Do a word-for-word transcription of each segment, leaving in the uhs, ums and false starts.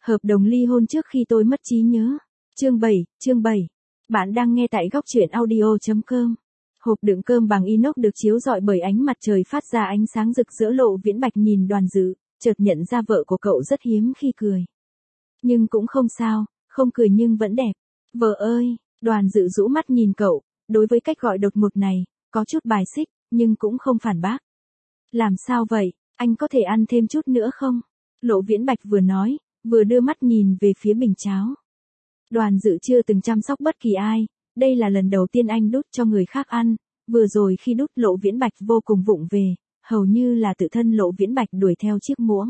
Hợp đồng ly hôn trước khi tôi mất trí nhớ. Chương bảy, chương bảy. Bạn đang nghe tại góc truyện audio chấm com. Hộp đựng cơm bằng inox được chiếu rọi bởi ánh mặt trời phát ra ánh sáng rực rỡ. Lộ Viễn Bạch nhìn Đoàn Dự, chợt nhận ra vợ của cậu rất hiếm khi cười. Nhưng cũng không sao, không cười nhưng vẫn đẹp. Vợ ơi, Đoàn Dự rũ mắt nhìn cậu, đối với cách gọi đột ngột này, có chút bài xích, nhưng cũng không phản bác. Làm sao vậy, anh có thể ăn thêm chút nữa không? Lộ Viễn Bạch vừa nói, vừa đưa mắt nhìn về phía bình cháo. Đoàn Dự chưa từng chăm sóc bất kỳ ai, đây là lần đầu tiên anh đút cho người khác ăn, vừa rồi khi đút Lộ Viễn Bạch vô cùng vụng về, hầu như là tự thân Lộ Viễn Bạch đuổi theo chiếc muỗng.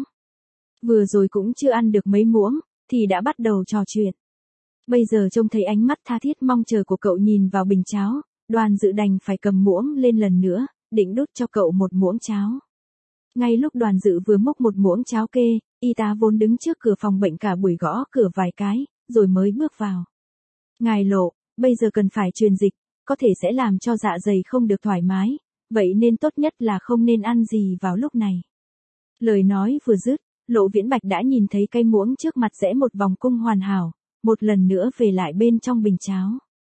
Vừa rồi cũng chưa ăn được mấy muỗng, thì đã bắt đầu trò chuyện. Bây giờ trông thấy ánh mắt tha thiết mong chờ của cậu nhìn vào bình cháo, Đoàn Dự đành phải cầm muỗng lên lần nữa, định đút cho cậu một muỗng cháo. Ngay lúc Đoàn Dự vừa múc một muỗng cháo kê, y tá vốn đứng trước cửa phòng bệnh cả buổi gõ cửa vài cái, rồi mới bước vào. Ngài Lộ, bây giờ cần phải truyền dịch, có thể sẽ làm cho dạ dày không được thoải mái, vậy nên tốt nhất là không nên ăn gì vào lúc này. Lời nói vừa dứt, Lộ Viễn Bạch đã nhìn thấy cái muỗng trước mặt rẽ một vòng cung hoàn hảo, một lần nữa về lại bên trong bình cháo.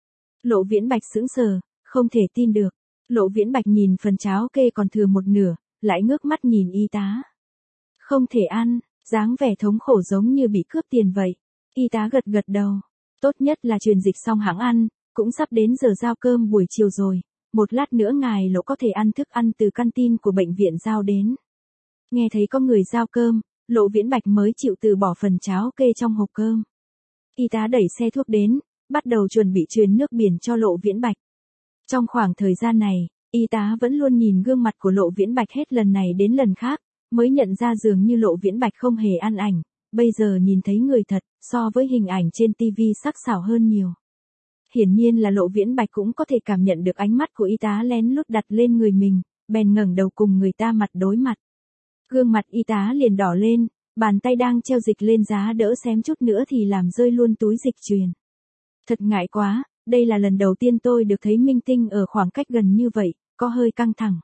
Lộ Viễn Bạch sững sờ, không thể tin được. Lộ Viễn Bạch nhìn phần cháo kê còn thừa một nửa, lại ngước mắt nhìn y tá. Không thể ăn, dáng vẻ thống khổ giống như bị cướp tiền vậy. Y tá gật gật đầu. Tốt nhất là truyền dịch xong hãng ăn, cũng sắp đến giờ giao cơm buổi chiều rồi. Một lát nữa ngài Lộ có thể ăn thức ăn từ canteen của bệnh viện giao đến. Nghe thấy có người giao cơm, Lộ Viễn Bạch mới chịu từ bỏ phần cháo kê trong hộp cơm. Y tá đẩy xe thuốc đến, bắt đầu chuẩn bị truyền nước biển cho Lộ Viễn Bạch. Trong khoảng thời gian này, y tá vẫn luôn nhìn gương mặt của Lộ Viễn Bạch hết lần này đến lần khác, mới nhận ra dường như Lộ Viễn Bạch không hề ăn ảnh, bây giờ nhìn thấy người thật, so với hình ảnh trên tivi sắc sảo hơn nhiều. Hiển nhiên là Lộ Viễn Bạch cũng có thể cảm nhận được ánh mắt của y tá lén lút đặt lên người mình, bèn ngẩng đầu cùng người ta mặt đối mặt. Gương mặt y tá liền đỏ lên, bàn tay đang treo dịch lên giá đỡ xém chút nữa thì làm rơi luôn túi dịch truyền. Thật ngại quá, đây là lần đầu tiên tôi được thấy minh tinh ở khoảng cách gần như vậy, có hơi căng thẳng.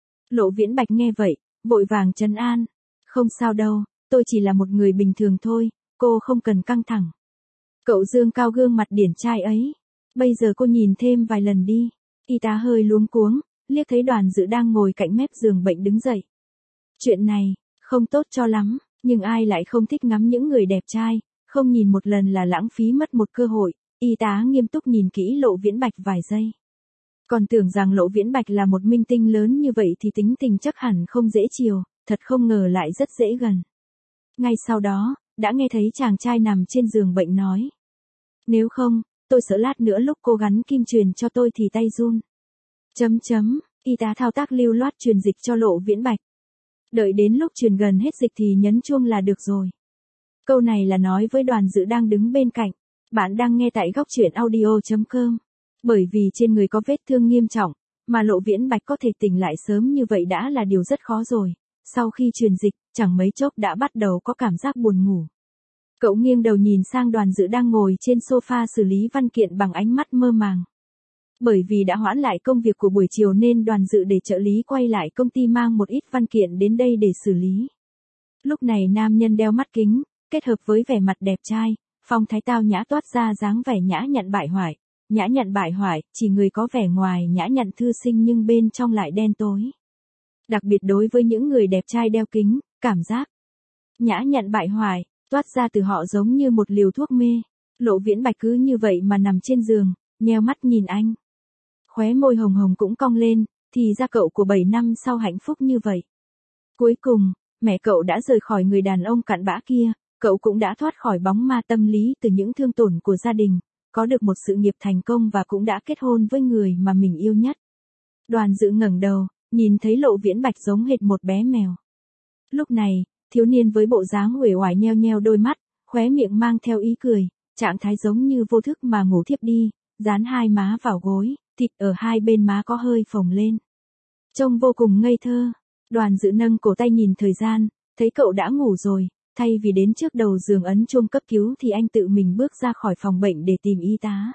Lộ Viễn Bạch nghe vậy, vội vàng trấn an. Không sao đâu, tôi chỉ là một người bình thường thôi, cô không cần căng thẳng. Cậu dương cao gương mặt điển trai ấy. Bây giờ cô nhìn thêm vài lần đi. Y tá hơi luống cuống, liếc thấy Đoàn Dự đang ngồi cạnh mép giường bệnh đứng dậy. Chuyện này, không tốt cho lắm, nhưng ai lại không thích ngắm những người đẹp trai, không nhìn một lần là lãng phí mất một cơ hội. Y tá nghiêm túc nhìn kỹ Lộ Viễn Bạch vài giây. Còn tưởng rằng Lộ Viễn Bạch là một minh tinh lớn như vậy thì tính tình chắc hẳn không dễ chiều, thật không ngờ lại rất dễ gần. Ngay sau đó, đã nghe thấy chàng trai nằm trên giường bệnh nói. Nếu không, tôi sợ lát nữa lúc cô gắn kim truyền cho tôi thì tay run. Chấm chấm, y tá thao tác lưu loát truyền dịch cho Lộ Viễn Bạch. Đợi đến lúc truyền gần hết dịch thì nhấn chuông là được rồi. Câu này là nói với Đoàn Dự đang đứng bên cạnh. Bạn đang nghe tại góc truyện audio chấm com. Bởi vì trên người có vết thương nghiêm trọng, mà Lộ Viễn Bạch có thể tỉnh lại sớm như vậy đã là điều rất khó rồi. Sau khi truyền dịch, chẳng mấy chốc đã bắt đầu có cảm giác buồn ngủ. Cậu nghiêng đầu nhìn sang Đoàn Dự đang ngồi trên sofa xử lý văn kiện bằng ánh mắt mơ màng. Bởi vì đã hoãn lại công việc của buổi chiều nên Đoàn Dự để trợ lý quay lại công ty mang một ít văn kiện đến đây để xử lý. Lúc này nam nhân đeo mắt kính, kết hợp với vẻ mặt đẹp trai, phong thái tao nhã toát ra dáng vẻ nhã nhặn bại hoại. Nhã nhặn bại hoại, chỉ người có vẻ ngoài nhã nhặn thư sinh nhưng bên trong lại đen tối. Đặc biệt đối với những người đẹp trai đeo kính, cảm giác nhã nhặn bại hoại, toát ra từ họ giống như một liều thuốc mê. Lộ Viễn Bạch cứ như vậy mà nằm trên giường, nheo mắt nhìn anh. Khóe môi hồng hồng cũng cong lên, thì ra cậu của bảy năm sau hạnh phúc như vậy. Cuối cùng, mẹ cậu đã rời khỏi người đàn ông cặn bã kia, cậu cũng đã thoát khỏi bóng ma tâm lý từ những thương tổn của gia đình, có được một sự nghiệp thành công và cũng đã kết hôn với người mà mình yêu nhất. Đoàn Dự ngẩng đầu, nhìn thấy Lộ Viễn Bạch giống hệt một bé mèo. Lúc này, thiếu niên với bộ dáng uể oải nheo nheo đôi mắt, khóe miệng mang theo ý cười, trạng thái giống như vô thức mà ngủ thiếp đi, dán hai má vào gối, thịt ở hai bên má có hơi phồng lên. Trông vô cùng ngây thơ. Đoàn Dự nâng cổ tay nhìn thời gian, thấy cậu đã ngủ rồi. Thay vì đến trước đầu giường ấn chuông cấp cứu thì anh tự mình bước ra khỏi phòng bệnh để tìm y tá.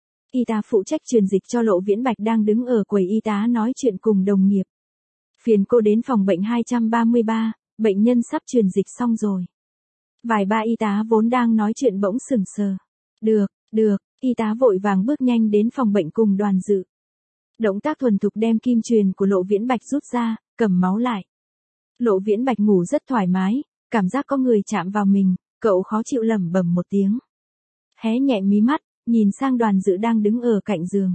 Y tá phụ trách truyền dịch cho Lộ Viễn Bạch đang đứng ở quầy y tá nói chuyện cùng đồng nghiệp. Phiền cô đến phòng bệnh hai trăm ba mươi ba, bệnh nhân sắp truyền dịch xong rồi. Vài ba y tá vốn đang nói chuyện bỗng sững sờ. Được, được, y tá vội vàng bước nhanh đến phòng bệnh cùng Đoàn Dự. Động tác thuần thục đem kim truyền của Lộ Viễn Bạch rút ra, cầm máu lại. Lộ Viễn Bạch ngủ rất thoải mái, cảm giác có người chạm vào mình, cậu khó chịu lẩm bẩm một tiếng. Hé nhẹ mí mắt, nhìn sang Đoàn Dự đang đứng ở cạnh giường.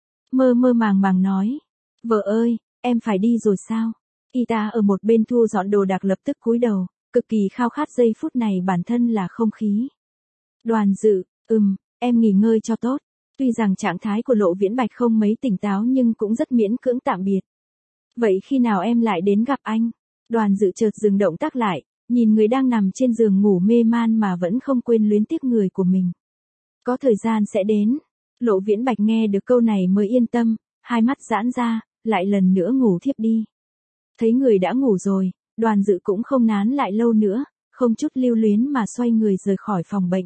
Mơ mơ màng màng nói. Vợ ơi, em phải đi rồi sao? Y tá ở một bên thu dọn đồ đạc lập tức cúi đầu, cực kỳ khao khát giây phút này bản thân là không khí. Đoàn Dự, ừm, em nghỉ ngơi cho tốt. Tuy rằng trạng thái của Lộ Viễn Bạch không mấy tỉnh táo nhưng cũng rất miễn cưỡng tạm biệt. Vậy khi nào em lại đến gặp anh? Đoàn Dự chợt dừng động tác lại, nhìn người đang nằm trên giường ngủ mê man mà vẫn không quên luyến tiếc người của mình. Có thời gian sẽ đến. Lộ Viễn Bạch nghe được câu này mới yên tâm, hai mắt giãn ra, lại lần nữa ngủ thiếp đi. Thấy người đã ngủ rồi, Đoàn Dự cũng không nán lại lâu nữa, không chút lưu luyến mà xoay người rời khỏi phòng bệnh.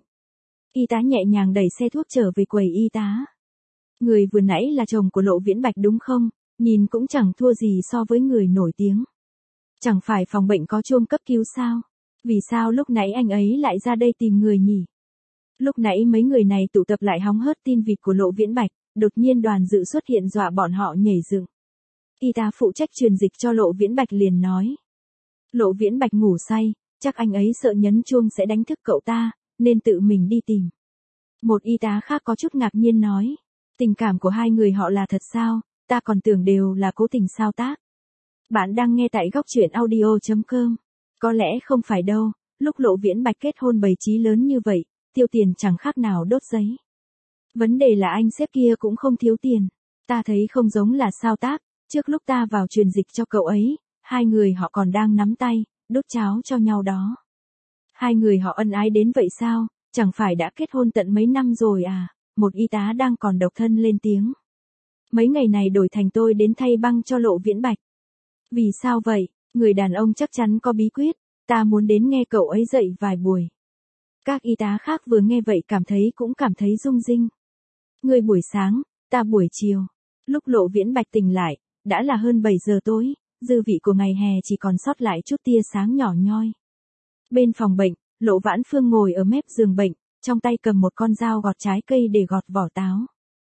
Y tá nhẹ nhàng đẩy xe thuốc trở về quầy y tá. Người vừa nãy là chồng của Lộ Viễn Bạch đúng không? Nhìn cũng chẳng thua gì so với người nổi tiếng. Chẳng phải phòng bệnh có chuông cấp cứu sao? Vì sao lúc nãy anh ấy lại ra đây tìm người nhỉ? Lúc nãy mấy người này tụ tập lại hóng hớt tin vịt của Lộ Viễn Bạch, đột nhiên Đoàn Dự xuất hiện dọa bọn họ nhảy dựng. Y tá phụ trách truyền dịch cho Lộ Viễn Bạch liền nói. Lộ Viễn Bạch ngủ say, chắc anh ấy sợ nhấn chuông sẽ đánh thức cậu ta, nên tự mình đi tìm. Một y tá khác có chút ngạc nhiên nói. Tình cảm của hai người họ là thật sao, ta còn tưởng đều là cố tình sao tác. Bạn đang nghe tại góc truyện audio chấm com. Có lẽ không phải đâu, lúc Lộ Viễn Bạch kết hôn bày trí lớn như vậy, tiêu tiền chẳng khác nào đốt giấy. Vấn đề là anh sếp kia cũng không thiếu tiền. Ta thấy không giống là sao tác, trước lúc ta vào truyền dịch cho cậu ấy, hai người họ còn đang nắm tay, đút cháo cho nhau đó. Hai người họ ân ái đến vậy sao, chẳng phải đã kết hôn tận mấy năm rồi à? Một y tá đang còn độc thân lên tiếng. Mấy ngày này đổi thành tôi đến thay băng cho Lộ Viễn Bạch. Vì sao vậy? Người đàn ông chắc chắn có bí quyết, ta muốn đến nghe cậu ấy dạy vài buổi. Các y tá khác vừa nghe vậy cảm thấy cũng cảm thấy rung rinh. Người buổi sáng, ta buổi chiều. Lúc Lộ Viễn Bạch tỉnh lại, đã là hơn bảy giờ tối, dư vị của ngày hè chỉ còn sót lại chút tia sáng nhỏ nhoi. Bên phòng bệnh, Lộ Vãn Phương ngồi ở mép giường bệnh, trong tay cầm một con dao gọt trái cây để gọt vỏ táo.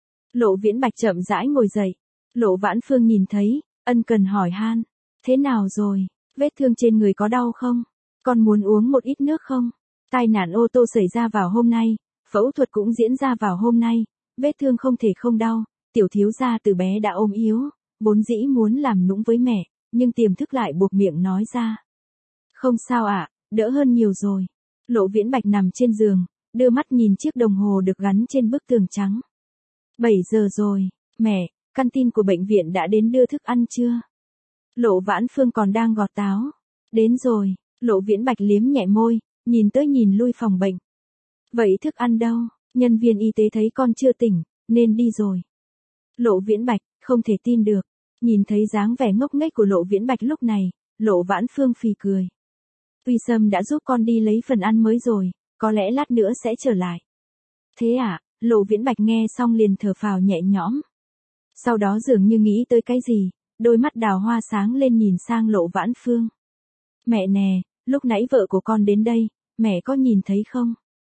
Lộ Viễn Bạch chậm rãi ngồi dậy. Lộ Vãn Phương nhìn thấy, ân cần hỏi han. Thế nào rồi? Vết thương trên người có đau không? Con muốn uống một ít nước không? Tai nạn ô tô xảy ra vào hôm nay, phẫu thuật cũng diễn ra vào hôm nay, vết thương không thể không đau, tiểu thiếu gia từ bé đã ôm yếu, vốn dĩ muốn làm nũng với mẹ, nhưng tiềm thức lại buộc miệng nói ra. Không sao ạ, đỡ hơn nhiều rồi. Lộ Viễn Bạch nằm trên giường, đưa mắt nhìn chiếc đồng hồ được gắn trên bức tường trắng. bảy giờ rồi, mẹ, căn tin của bệnh viện đã đến đưa thức ăn chưa? Lộ Vãn Phương còn đang gọt táo. Đến rồi, Lộ Viễn Bạch liếm nhẹ môi, nhìn tới nhìn lui phòng bệnh. Vậy thức ăn đâu? Nhân viên y tế thấy con chưa tỉnh, nên đi rồi. Lộ Viễn Bạch, không thể tin được. Nhìn thấy dáng vẻ ngốc nghếch của Lộ Viễn Bạch lúc này, Lộ Vãn Phương phì cười. Tuy Sâm đã giúp con đi lấy phần ăn mới rồi, có lẽ lát nữa sẽ trở lại. Thế à, Lộ Viễn Bạch nghe xong liền thở phào nhẹ nhõm. Sau đó dường như nghĩ tới cái gì, đôi mắt đào hoa sáng lên nhìn sang Lộ Vãn Phương. Mẹ nè, lúc nãy vợ của con đến đây, mẹ có nhìn thấy không?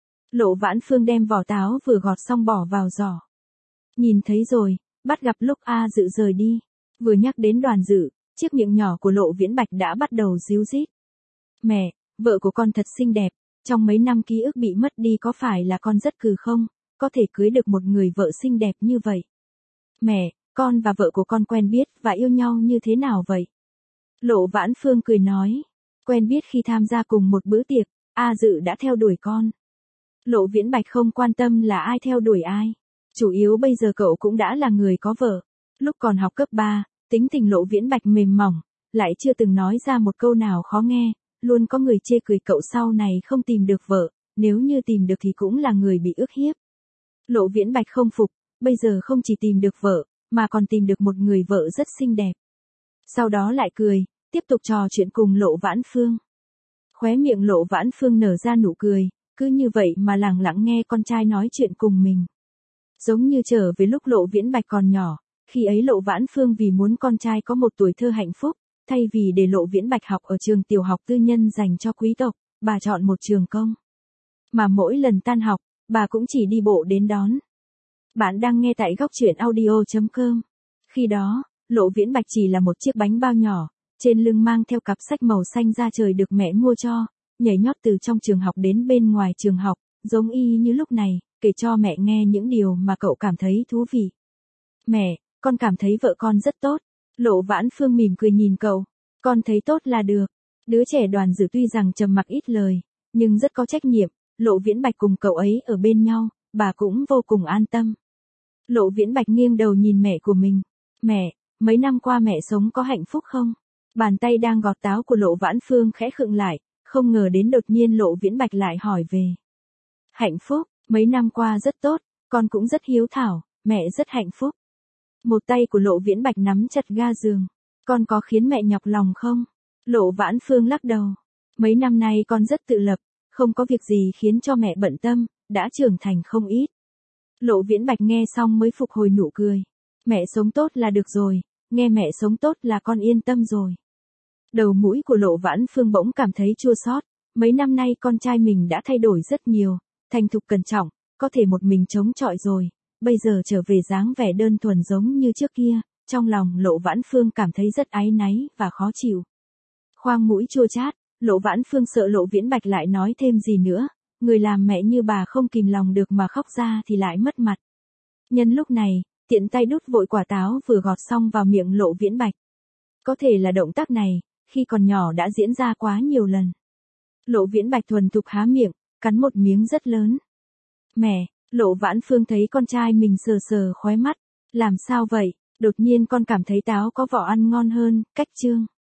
Lộ Vãn Phương đem vỏ táo vừa gọt xong bỏ vào giỏ. Nhìn thấy rồi, bắt gặp lúc A Dự rời đi. Vừa nhắc đến Đoàn Dự, chiếc miệng nhỏ của Lộ Viễn Bạch đã bắt đầu ríu rít. Mẹ, vợ của con thật xinh đẹp, trong mấy năm ký ức bị mất đi có phải là con rất cừ không, có thể cưới được một người vợ xinh đẹp như vậy. Mẹ, con và vợ của con quen biết và yêu nhau như thế nào vậy? Lộ Vãn Phương cười nói, quen biết khi tham gia cùng một bữa tiệc, A Dự đã theo đuổi con. Lộ Viễn Bạch không quan tâm là ai theo đuổi ai, chủ yếu bây giờ cậu cũng đã là người có vợ. Lúc còn học cấp ba, tính tình Lộ Viễn Bạch mềm mỏng, lại chưa từng nói ra một câu nào khó nghe, luôn có người chê cười cậu sau này không tìm được vợ, nếu như tìm được thì cũng là người bị ức hiếp. Lộ Viễn Bạch không phục, bây giờ không chỉ tìm được vợ, mà còn tìm được một người vợ rất xinh đẹp. Sau đó lại cười, tiếp tục trò chuyện cùng Lộ Vãn Phương. Khóe miệng Lộ Vãn Phương nở ra nụ cười, cứ như vậy mà lặng lặng nghe con trai nói chuyện cùng mình. Giống như trở về lúc Lộ Viễn Bạch còn nhỏ, khi ấy Lộ Vãn Phương vì muốn con trai có một tuổi thơ hạnh phúc, thay vì để Lộ Viễn Bạch học ở trường tiểu học tư nhân dành cho quý tộc, bà chọn một trường công. Mà mỗi lần tan học, bà cũng chỉ đi bộ đến đón. Bạn đang nghe tại góc truyện audio chấm com. Khi đó, Lộ Viễn Bạch chỉ là một chiếc bánh bao nhỏ, trên lưng mang theo cặp sách màu xanh da trời được mẹ mua cho, nhảy nhót từ trong trường học đến bên ngoài trường học, giống y như lúc này, kể cho mẹ nghe những điều mà cậu cảm thấy thú vị. Mẹ, con cảm thấy vợ con rất tốt. Lộ Vãn Phương mỉm cười nhìn cậu. Con thấy tốt là được. Đứa trẻ Đoàn Dự tuy rằng trầm mặc ít lời, nhưng rất có trách nhiệm. Lộ Viễn Bạch cùng cậu ấy ở bên nhau, bà cũng vô cùng an tâm. Lộ Viễn Bạch nghiêng đầu nhìn mẹ của mình. Mẹ, mấy năm qua mẹ sống có hạnh phúc không? Bàn tay đang gọt táo của Lộ Vãn Phương khẽ khựng lại, không ngờ đến đột nhiên Lộ Viễn Bạch lại hỏi về. Hạnh phúc, mấy năm qua rất tốt, con cũng rất hiếu thảo, mẹ rất hạnh phúc. Một tay của Lộ Viễn Bạch nắm chặt ga giường. Con có khiến mẹ nhọc lòng không? Lộ Vãn Phương lắc đầu. Mấy năm nay con rất tự lập, không có việc gì khiến cho mẹ bận tâm, đã trưởng thành không ít. Lộ Viễn Bạch nghe xong mới phục hồi nụ cười. Mẹ sống tốt là được rồi, nghe mẹ sống tốt là con yên tâm rồi. Đầu mũi của Lộ Vãn Phương bỗng cảm thấy chua xót. Mấy năm nay con trai mình đã thay đổi rất nhiều, thành thục cẩn trọng, có thể một mình chống chọi rồi, bây giờ trở về dáng vẻ đơn thuần giống như trước kia, trong lòng Lộ Vãn Phương cảm thấy rất áy náy và khó chịu. Khoang mũi chua chát, Lộ Vãn Phương sợ Lộ Viễn Bạch lại nói thêm gì nữa, người làm mẹ như bà không kìm lòng được mà khóc ra thì lại mất mặt. Nhân lúc này, tiện tay đút vội quả táo vừa gọt xong vào miệng Lộ Viễn Bạch. Có thể là động tác này, khi còn nhỏ đã diễn ra quá nhiều lần. Lộ Viễn Bạch thuần thục há miệng, cắn một miếng rất lớn. Mẹ, Lộ Vãn Phương thấy con trai mình sờ sờ khóe mắt. Làm sao vậy? Đột nhiên con cảm thấy táo có vỏ ăn ngon hơn, cách chương.